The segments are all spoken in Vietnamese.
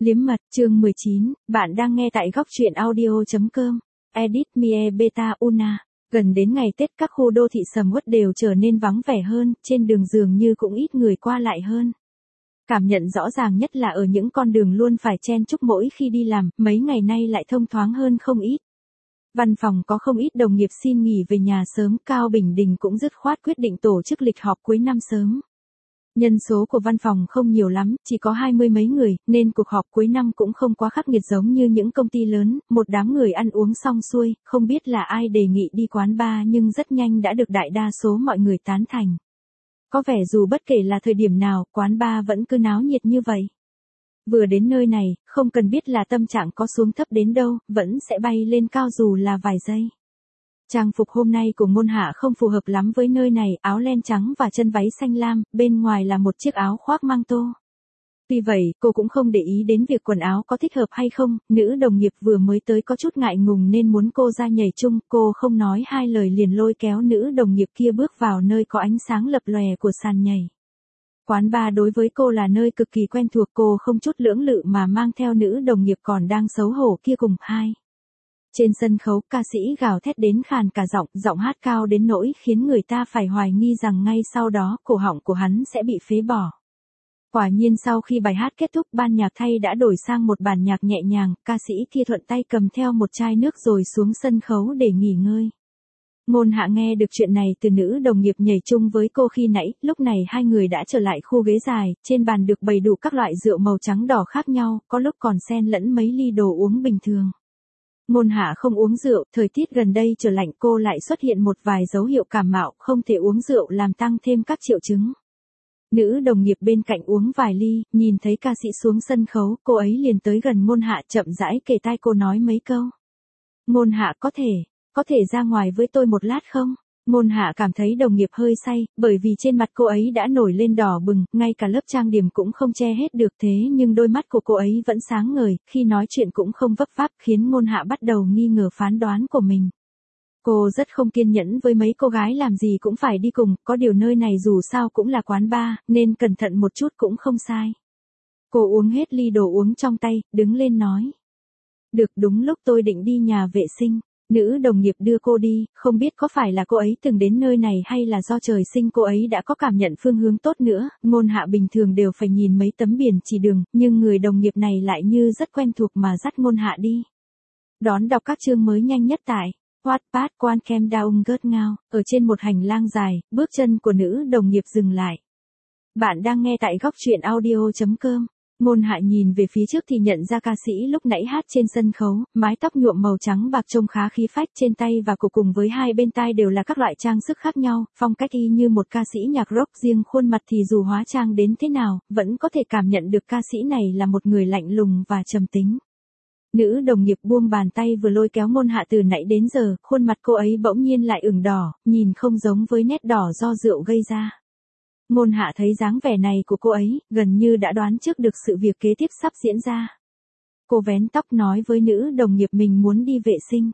Liếm mật, chương 19, bạn đang nghe tại góc truyện audio.com. Edit Mie Beta Una. Gần đến ngày Tết các khu đô thị sầm uất đều trở nên vắng vẻ hơn, trên đường dường như cũng ít người qua lại hơn. Cảm nhận rõ ràng nhất là ở những con đường luôn phải chen chúc mỗi khi đi làm, mấy ngày nay lại thông thoáng hơn không ít. Văn phòng có không ít đồng nghiệp xin nghỉ về nhà sớm, Cao Bình Đình cũng dứt khoát quyết định tổ chức lịch họp cuối năm sớm. Nhân số của văn phòng không nhiều lắm, chỉ có 20 mấy người, nên cuộc họp cuối năm cũng không quá khắc nghiệt giống như những công ty lớn, một đám người ăn uống xong xuôi, không biết là ai đề nghị đi quán bar nhưng rất nhanh đã được đại đa số mọi người tán thành. Có vẻ dù bất kể là thời điểm nào, quán bar vẫn cứ náo nhiệt như vậy. Vừa đến nơi này, không cần biết là tâm trạng có xuống thấp đến đâu, vẫn sẽ bay lên cao dù là vài giây. Trang phục hôm nay của Ngôn Hạ không phù hợp lắm với nơi này, áo len trắng và chân váy xanh lam, bên ngoài là một chiếc áo khoác mang tô. Tuy vậy, cô cũng không để ý đến việc quần áo có thích hợp hay không, nữ đồng nghiệp vừa mới tới có chút ngại ngùng nên muốn cô ra nhảy chung, cô không nói hai lời liền lôi kéo nữ đồng nghiệp kia bước vào nơi có ánh sáng lập lòe của sàn nhảy. Quán bar đối với cô là nơi cực kỳ quen thuộc, cô không chút lưỡng lự mà mang theo nữ đồng nghiệp còn đang xấu hổ kia cùng hai. Trên sân khấu, ca sĩ gào thét đến khàn cả giọng hát cao đến nỗi khiến người ta phải hoài nghi rằng ngay sau đó cổ họng của hắn sẽ bị phế bỏ. Quả nhiên sau khi bài hát kết thúc, ban nhạc thay đã đổi sang một bản nhạc nhẹ nhàng, ca sĩ kia thuận tay cầm theo một chai nước rồi xuống sân khấu để nghỉ ngơi. Ngôn Hạ nghe được chuyện này từ nữ đồng nghiệp nhảy chung với cô khi nãy, lúc này hai người đã trở lại khu ghế dài, trên bàn được bày đủ các loại rượu màu trắng đỏ khác nhau, có lúc còn xen lẫn mấy ly đồ uống bình thường. Ngôn Hạ không uống rượu, thời tiết gần đây trở lạnh cô lại xuất hiện một vài dấu hiệu cảm mạo, không thể uống rượu làm tăng thêm các triệu chứng. Nữ đồng nghiệp bên cạnh uống vài ly, nhìn thấy ca sĩ xuống sân khấu, cô ấy liền tới gần Ngôn Hạ chậm rãi kề tai cô nói mấy câu. Ngôn Hạ có thể ra ngoài với tôi một lát không? Ngôn Hạ cảm thấy đồng nghiệp hơi say, bởi vì trên mặt cô ấy đã nổi lên đỏ bừng, ngay cả lớp trang điểm cũng không che hết được thế nhưng đôi mắt của cô ấy vẫn sáng ngời, khi nói chuyện cũng không vấp váp khiến Ngôn Hạ bắt đầu nghi ngờ phán đoán của mình. Cô rất không kiên nhẫn với mấy cô gái làm gì cũng phải đi cùng, có điều nơi này dù sao cũng là quán bar, nên cẩn thận một chút cũng không sai. Cô uống hết ly đồ uống trong tay, đứng lên nói. Được, đúng lúc tôi định đi nhà vệ sinh. Nữ đồng nghiệp đưa cô đi, không biết có phải là cô ấy từng đến nơi này hay là do trời sinh cô ấy đã có cảm nhận phương hướng tốt nữa, Ngôn Hạ bình thường đều phải nhìn mấy tấm biển chỉ đường, nhưng người đồng nghiệp này lại như rất quen thuộc mà dắt Ngôn Hạ đi. Đón đọc các chương mới nhanh nhất tại Wattpad. Quan Kem Down Gớt Ngao, ở trên một hành lang dài, bước chân của nữ đồng nghiệp dừng lại. Bạn đang nghe tại góc truyện audio.com. Ngôn Hạ nhìn về phía trước thì nhận ra ca sĩ lúc nãy hát trên sân khấu, mái tóc nhuộm màu trắng bạc trông khá khí phách, trên tay và cổ cùng với hai bên tai đều là các loại trang sức khác nhau, phong cách y như một ca sĩ nhạc rock, riêng khuôn mặt thì dù hóa trang đến thế nào, vẫn có thể cảm nhận được ca sĩ này là một người lạnh lùng và trầm tính. Nữ đồng nghiệp buông bàn tay vừa lôi kéo Ngôn Hạ từ nãy đến giờ, khuôn mặt cô ấy bỗng nhiên lại ửng đỏ, nhìn không giống với nét đỏ do rượu gây ra. Ngôn Hạ thấy dáng vẻ này của cô ấy, gần như đã đoán trước được sự việc kế tiếp sắp diễn ra. Cô vén tóc nói với nữ đồng nghiệp mình muốn đi vệ sinh.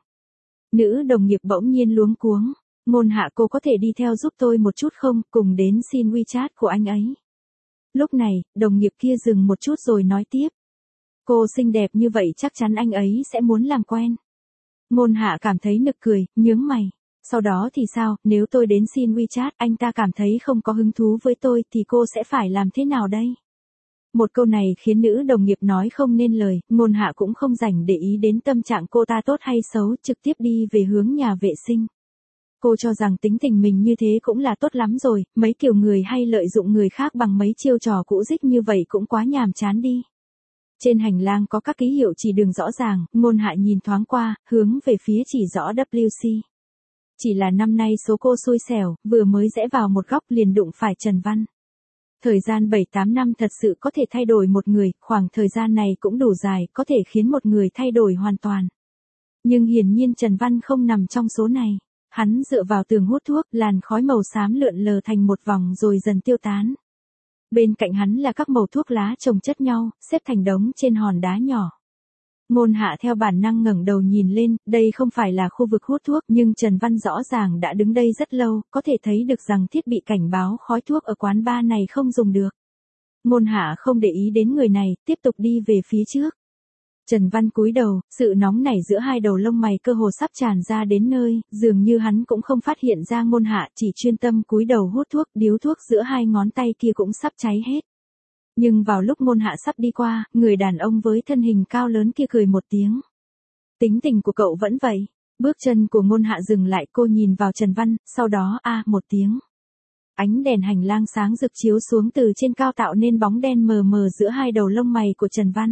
Nữ đồng nghiệp bỗng nhiên luống cuống. Ngôn Hạ, cô có thể đi theo giúp tôi một chút không, cùng đến xin WeChat của anh ấy. Lúc này, đồng nghiệp kia dừng một chút rồi nói tiếp. Cô xinh đẹp như vậy chắc chắn anh ấy sẽ muốn làm quen. Ngôn Hạ cảm thấy nực cười, nhướng mày. Sau đó thì sao, nếu tôi đến xin WeChat, anh ta cảm thấy không có hứng thú với tôi thì cô sẽ phải làm thế nào đây? Một câu này khiến nữ đồng nghiệp nói không nên lời, Ngôn Hạ cũng không rảnh để ý đến tâm trạng cô ta tốt hay xấu, trực tiếp đi về hướng nhà vệ sinh. Cô cho rằng tính tình mình như thế cũng là tốt lắm rồi, mấy kiểu người hay lợi dụng người khác bằng mấy chiêu trò cũ dích như vậy cũng quá nhàm chán đi. Trên hành lang có các ký hiệu chỉ đường rõ ràng, Ngôn Hạ nhìn thoáng qua, hướng về phía chỉ rõ WC. Chỉ là năm nay số cô xui xẻo, vừa mới rẽ vào một góc liền đụng phải Trần Văn. Thời gian 7-8 năm thật sự có thể thay đổi một người, khoảng thời gian này cũng đủ dài, có thể khiến một người thay đổi hoàn toàn. Nhưng hiển nhiên Trần Văn không nằm trong số này. Hắn dựa vào tường hút thuốc, làn khói màu xám lượn lờ thành một vòng rồi dần tiêu tán. Bên cạnh hắn là các mẩu thuốc lá chồng chất nhau, xếp thành đống trên hòn đá nhỏ. Ngôn Hạ theo bản năng ngẩng đầu nhìn lên, đây không phải là khu vực hút thuốc nhưng Trần Văn rõ ràng đã đứng đây rất lâu, có thể thấy được rằng thiết bị cảnh báo khói thuốc ở quán bar này không dùng được. Ngôn Hạ không để ý đến người này, tiếp tục đi về phía trước. Trần Văn cúi đầu, sự nóng nảy giữa hai đầu lông mày cơ hồ sắp tràn ra đến nơi, dường như hắn cũng không phát hiện ra Ngôn Hạ chỉ chuyên tâm cúi đầu hút thuốc, điếu thuốc giữa hai ngón tay kia cũng sắp cháy hết. Nhưng vào lúc Ngôn Hạ sắp đi qua, người đàn ông với thân hình cao lớn kia cười một tiếng. Tính tình của cậu vẫn vậy. Bước chân của Ngôn Hạ dừng lại, cô nhìn vào Trần Văn, sau đó một tiếng. Ánh đèn hành lang sáng rực chiếu xuống từ trên cao tạo nên bóng đen mờ mờ giữa hai đầu lông mày của Trần Văn.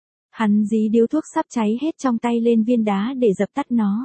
Hắn dí điếu thuốc sắp cháy hết trong tay lên viên đá để dập tắt nó.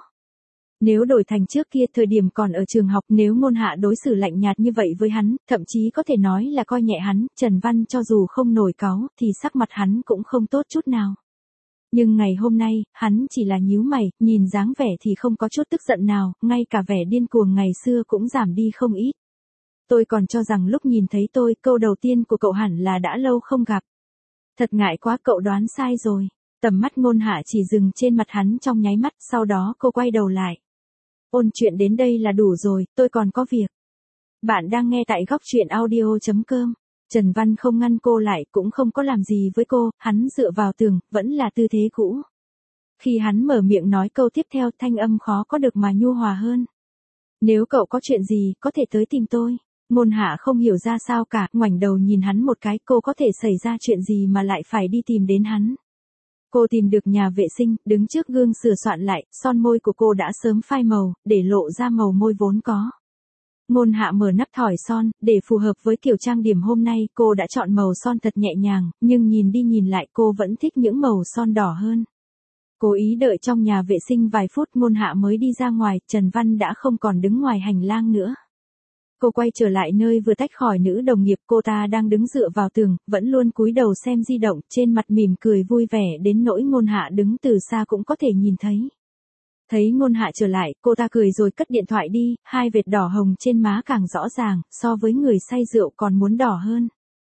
Nếu đổi thành trước kia thời điểm còn ở trường học, nếu Ngôn Hạ đối xử lạnh nhạt như vậy với hắn, thậm chí có thể nói là coi nhẹ hắn, Trần Văn cho dù không nổi cáu, thì sắc mặt hắn cũng không tốt chút nào. Nhưng ngày hôm nay, hắn chỉ là nhíu mày, nhìn dáng vẻ thì không có chút tức giận nào, ngay cả vẻ điên cuồng ngày xưa cũng giảm đi không ít. Tôi còn cho rằng lúc nhìn thấy tôi, câu đầu tiên của cậu hẳn là đã lâu không gặp. Thật ngại quá, cậu đoán sai rồi. Tầm mắt Ngôn Hạ chỉ dừng trên mặt hắn trong nháy mắt, sau đó cô quay đầu lại. Ôn chuyện đến đây là đủ rồi, tôi còn có việc. Bạn đang nghe tại góc truyện audio.com. Trần Văn không ngăn cô lại, cũng không có làm gì với cô, hắn dựa vào tường, vẫn là tư thế cũ. Khi hắn mở miệng nói câu tiếp theo, thanh âm khó có được mà nhu hòa hơn. Nếu cậu có chuyện gì, có thể tới tìm tôi. Ngôn Hạ không hiểu ra sao cả, ngoảnh đầu nhìn hắn một cái, cô có thể xảy ra chuyện gì mà lại phải đi tìm đến hắn. Cô tìm được nhà vệ sinh, đứng trước gương sửa soạn lại, son môi của cô đã sớm phai màu, để lộ ra màu môi vốn có. Ngôn Hạ mở nắp thỏi son, để phù hợp với kiểu trang điểm hôm nay, cô đã chọn màu son thật nhẹ nhàng, nhưng nhìn đi nhìn lại cô vẫn thích những màu son đỏ hơn. Cố ý đợi trong nhà vệ sinh vài phút, Ngôn Hạ mới đi ra ngoài, Trần Văn đã không còn đứng ngoài hành lang nữa. Cô quay trở lại nơi vừa tách khỏi nữ đồng nghiệp, cô ta đang đứng dựa vào tường, vẫn luôn cúi đầu xem di động, trên mặt mỉm cười vui vẻ đến nỗi Ngôn Hạ đứng từ xa cũng có thể nhìn thấy. Thấy Ngôn Hạ trở lại, cô ta cười rồi cất điện thoại đi, hai vệt đỏ hồng trên má càng rõ ràng, so với người say rượu còn muốn đỏ hơn.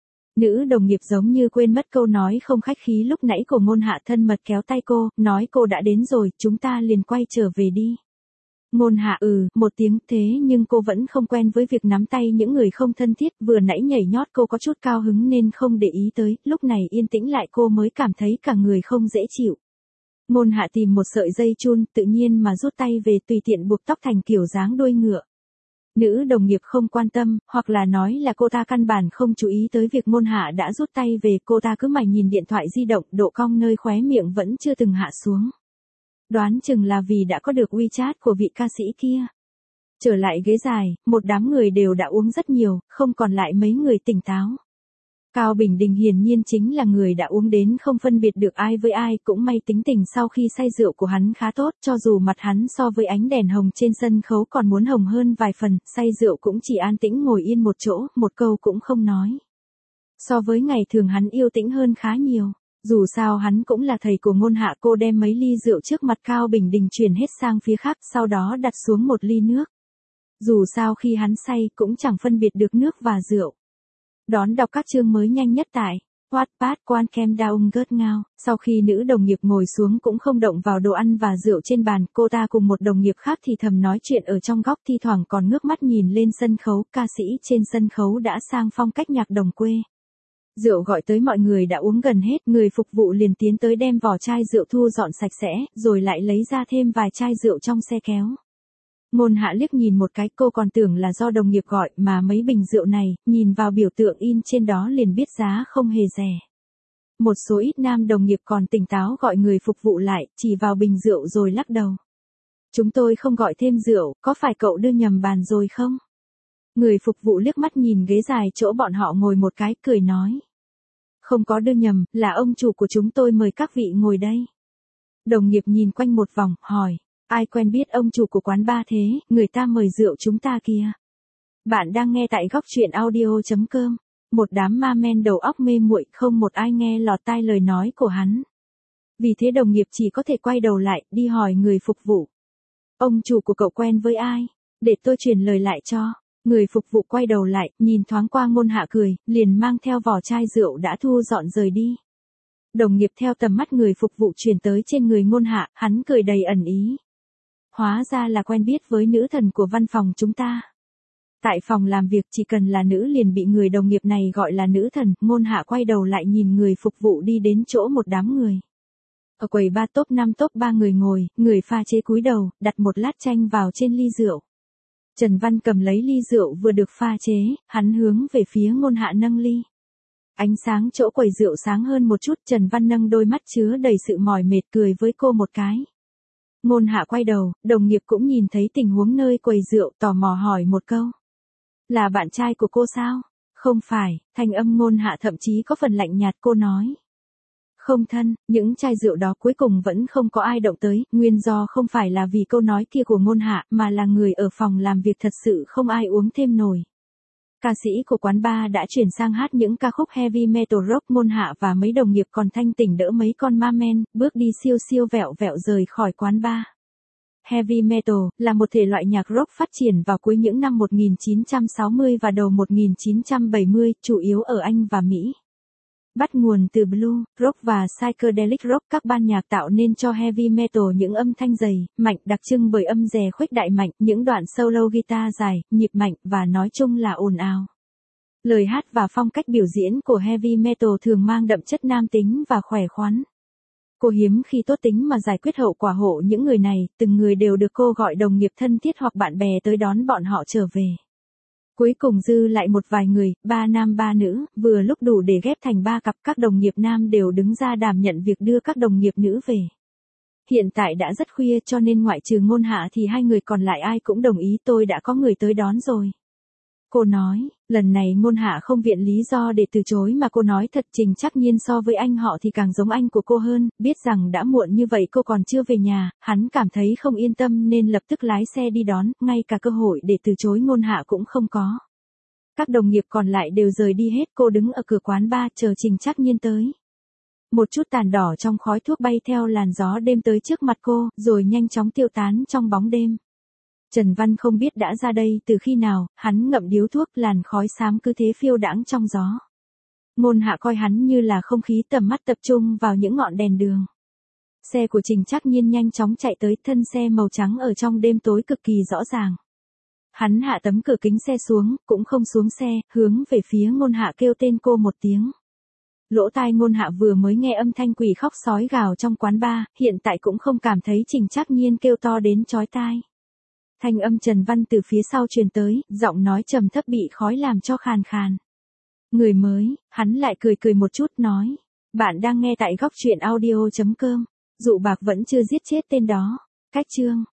Nữ đồng nghiệp giống như quên mất câu nói không khách khí lúc nãy của Ngôn Hạ, thân mật kéo tay cô, nói cô đã đến rồi, chúng ta liền quay trở về đi. Ngôn Hạ một tiếng, thế nhưng cô vẫn không quen với việc nắm tay những người không thân thiết, vừa nãy nhảy nhót cô có chút cao hứng nên không để ý tới, lúc này yên tĩnh lại cô mới cảm thấy cả người không dễ chịu. Ngôn Hạ tìm một sợi dây chun, tự nhiên mà rút tay về, tùy tiện buộc tóc thành kiểu dáng đuôi ngựa. Nữ đồng nghiệp không quan tâm, hoặc là nói là cô ta căn bản không chú ý tới việc Ngôn Hạ đã rút tay về, cô ta cứ mải nhìn điện thoại di động, độ cong nơi khóe miệng vẫn chưa từng hạ xuống. Đoán chừng là vì đã có được WeChat của vị ca sĩ kia. Trở lại ghế dài, một đám người đều đã uống rất nhiều, không còn lại mấy người tỉnh táo. Cao Bình Đình hiển nhiên chính là người đã uống đến không phân biệt được ai với ai, cũng may tính tình sau khi say rượu của hắn khá tốt, cho dù mặt hắn so với ánh đèn hồng trên sân khấu còn muốn hồng hơn vài phần, say rượu cũng chỉ an tĩnh ngồi yên một chỗ, một câu cũng không nói. So với ngày thường hắn yêu tĩnh hơn khá nhiều. Dù sao hắn cũng là thầy của Ngôn Hạ, cô đem mấy ly rượu trước mặt Cao Bình Đình chuyển hết sang phía khác, sau đó đặt xuống một ly nước. Dù sao khi hắn say cũng chẳng phân biệt được nước và rượu. Đón đọc các chương mới nhanh nhất tại Wattpad. Quan Kem Daung Gớt Ngao. Sau khi nữ đồng nghiệp ngồi xuống cũng không động vào đồ ăn và rượu trên bàn, cô ta cùng một đồng nghiệp khác thì thầm nói chuyện ở trong góc, thi thoảng còn ngước mắt nhìn lên sân khấu, ca sĩ trên sân khấu đã sang phong cách nhạc đồng quê. Rượu gọi tới mọi người đã uống gần hết, người phục vụ liền tiến tới đem vỏ chai rượu thu dọn sạch sẽ, rồi lại lấy ra thêm vài chai rượu trong xe kéo. Ngôn Hạ liếc nhìn một cái, cô còn tưởng là do đồng nghiệp gọi, mà mấy bình rượu này, nhìn vào biểu tượng in trên đó liền biết giá không hề rẻ. Một số ít nam đồng nghiệp còn tỉnh táo gọi người phục vụ lại, chỉ vào bình rượu rồi lắc đầu. Chúng tôi không gọi thêm rượu, có phải cậu đưa nhầm bàn rồi không? Người phục vụ liếc mắt nhìn ghế dài chỗ bọn họ ngồi một cái, cười nói. Không có đưa nhầm, là ông chủ của chúng tôi mời các vị ngồi đây. Đồng nghiệp nhìn quanh một vòng, hỏi. Ai quen biết ông chủ của quán bar thế, người ta mời rượu chúng ta kìa. Bạn đang nghe tại góc truyện audio.com. Một đám ma men đầu óc mê muội, không một ai nghe lọt tai lời nói của hắn. Vì thế đồng nghiệp chỉ có thể quay đầu lại, đi hỏi người phục vụ. Ông chủ của cậu quen với ai? Để tôi truyền lời lại cho. Người phục vụ quay đầu lại, nhìn thoáng qua Ngôn Hạ cười, liền mang theo vỏ chai rượu đã thu dọn rời đi. Đồng nghiệp theo tầm mắt người phục vụ chuyển tới trên người Ngôn Hạ, hắn cười đầy ẩn ý. Hóa ra là quen biết với nữ thần của văn phòng chúng ta. Tại phòng làm việc chỉ cần là nữ liền bị người đồng nghiệp này gọi là nữ thần, Ngôn Hạ quay đầu lại nhìn người phục vụ đi đến chỗ một đám người. Ở quầy ba top 5 top 3 người ngồi, người pha chế cúi đầu, đặt một lát chanh vào trên ly rượu. Trần Văn cầm lấy ly rượu vừa được pha chế, hắn hướng về phía Ngôn Hạ nâng ly. Ánh sáng chỗ quầy rượu sáng hơn một chút, Trần Văn nâng đôi mắt chứa đầy sự mỏi mệt cười với cô một cái. Ngôn Hạ quay đầu, đồng nghiệp cũng nhìn thấy tình huống nơi quầy rượu, tò mò hỏi một câu. Là bạn trai của cô sao? Không phải, thanh âm Ngôn Hạ thậm chí có phần lạnh nhạt, cô nói. Không thân, những chai rượu đó cuối cùng vẫn không có ai động tới, nguyên do không phải là vì câu nói kia của Ngôn Hạ, mà là người ở phòng làm việc thật sự không ai uống thêm nổi. Ca sĩ của quán bar đã chuyển sang hát những ca khúc heavy metal rock, Ngôn Hạ và mấy đồng nghiệp còn thanh tỉnh đỡ mấy con ma men, bước đi siêu siêu vẹo vẹo rời khỏi quán bar. Heavy metal là một thể loại nhạc rock phát triển vào cuối những năm 1960 và đầu 1970, chủ yếu ở Anh và Mỹ. Bắt nguồn từ blues, rock và psychedelic rock, các ban nhạc tạo nên cho heavy metal những âm thanh dày, mạnh đặc trưng bởi âm rè khuếch đại mạnh, những đoạn solo guitar dài, nhịp mạnh và nói chung là ồn ào. Lời hát và phong cách biểu diễn của heavy metal thường mang đậm chất nam tính và khỏe khoắn. Cô hiếm khi tốt tính mà giải quyết hậu quả hộ những người này, từng người đều được cô gọi đồng nghiệp thân thiết hoặc bạn bè tới đón bọn họ trở về. Cuối cùng dư lại một vài người, 3 nam 3 nữ, vừa lúc đủ để ghép thành 3 cặp, các đồng nghiệp nam đều đứng ra đảm nhận việc đưa các đồng nghiệp nữ về. Hiện tại đã rất khuya cho nên ngoại trừ Ngôn Hạ thì 2 người còn lại ai cũng đồng ý, tôi đã có người tới đón rồi. Cô nói, lần này Ngôn Hạ không viện lý do để từ chối mà cô nói thật, Trình Trắc Nhiên so với anh họ thì càng giống anh của cô hơn, biết rằng đã muộn như vậy cô còn chưa về nhà, hắn cảm thấy không yên tâm nên lập tức lái xe đi đón, ngay cả cơ hội để từ chối Ngôn Hạ cũng không có. Các đồng nghiệp còn lại đều rời đi hết, cô đứng ở cửa quán bar chờ Trình Trắc Nhiên tới. Một chút tàn đỏ trong khói thuốc bay theo làn gió đêm tới trước mặt cô, rồi nhanh chóng tiêu tán trong bóng đêm. Trần Văn không biết đã ra đây từ khi nào, hắn ngậm điếu thuốc, làn khói xám cứ thế phiêu đãng trong gió. Ngôn Hạ coi hắn như là không khí, tầm mắt tập trung vào những ngọn đèn đường. Xe của Trình Trắc Nhiên nhanh chóng chạy tới, thân xe màu trắng ở trong đêm tối cực kỳ rõ ràng. Hắn hạ tấm cửa kính xe xuống, cũng không xuống xe, hướng về phía Ngôn Hạ kêu tên cô một tiếng. Lỗ tai Ngôn Hạ vừa mới nghe âm thanh quỷ khóc sói gào trong quán bar, hiện tại cũng không cảm thấy Trình Trắc Nhiên kêu to đến chói tai. Thanh âm Trần Văn từ phía sau truyền tới, giọng nói trầm thấp bị khói làm cho khàn khàn. Người mới, hắn lại cười một chút nói. Bạn đang nghe tại góc truyện audio.com. Dụ bạc vẫn chưa giết chết tên đó. Cách chương.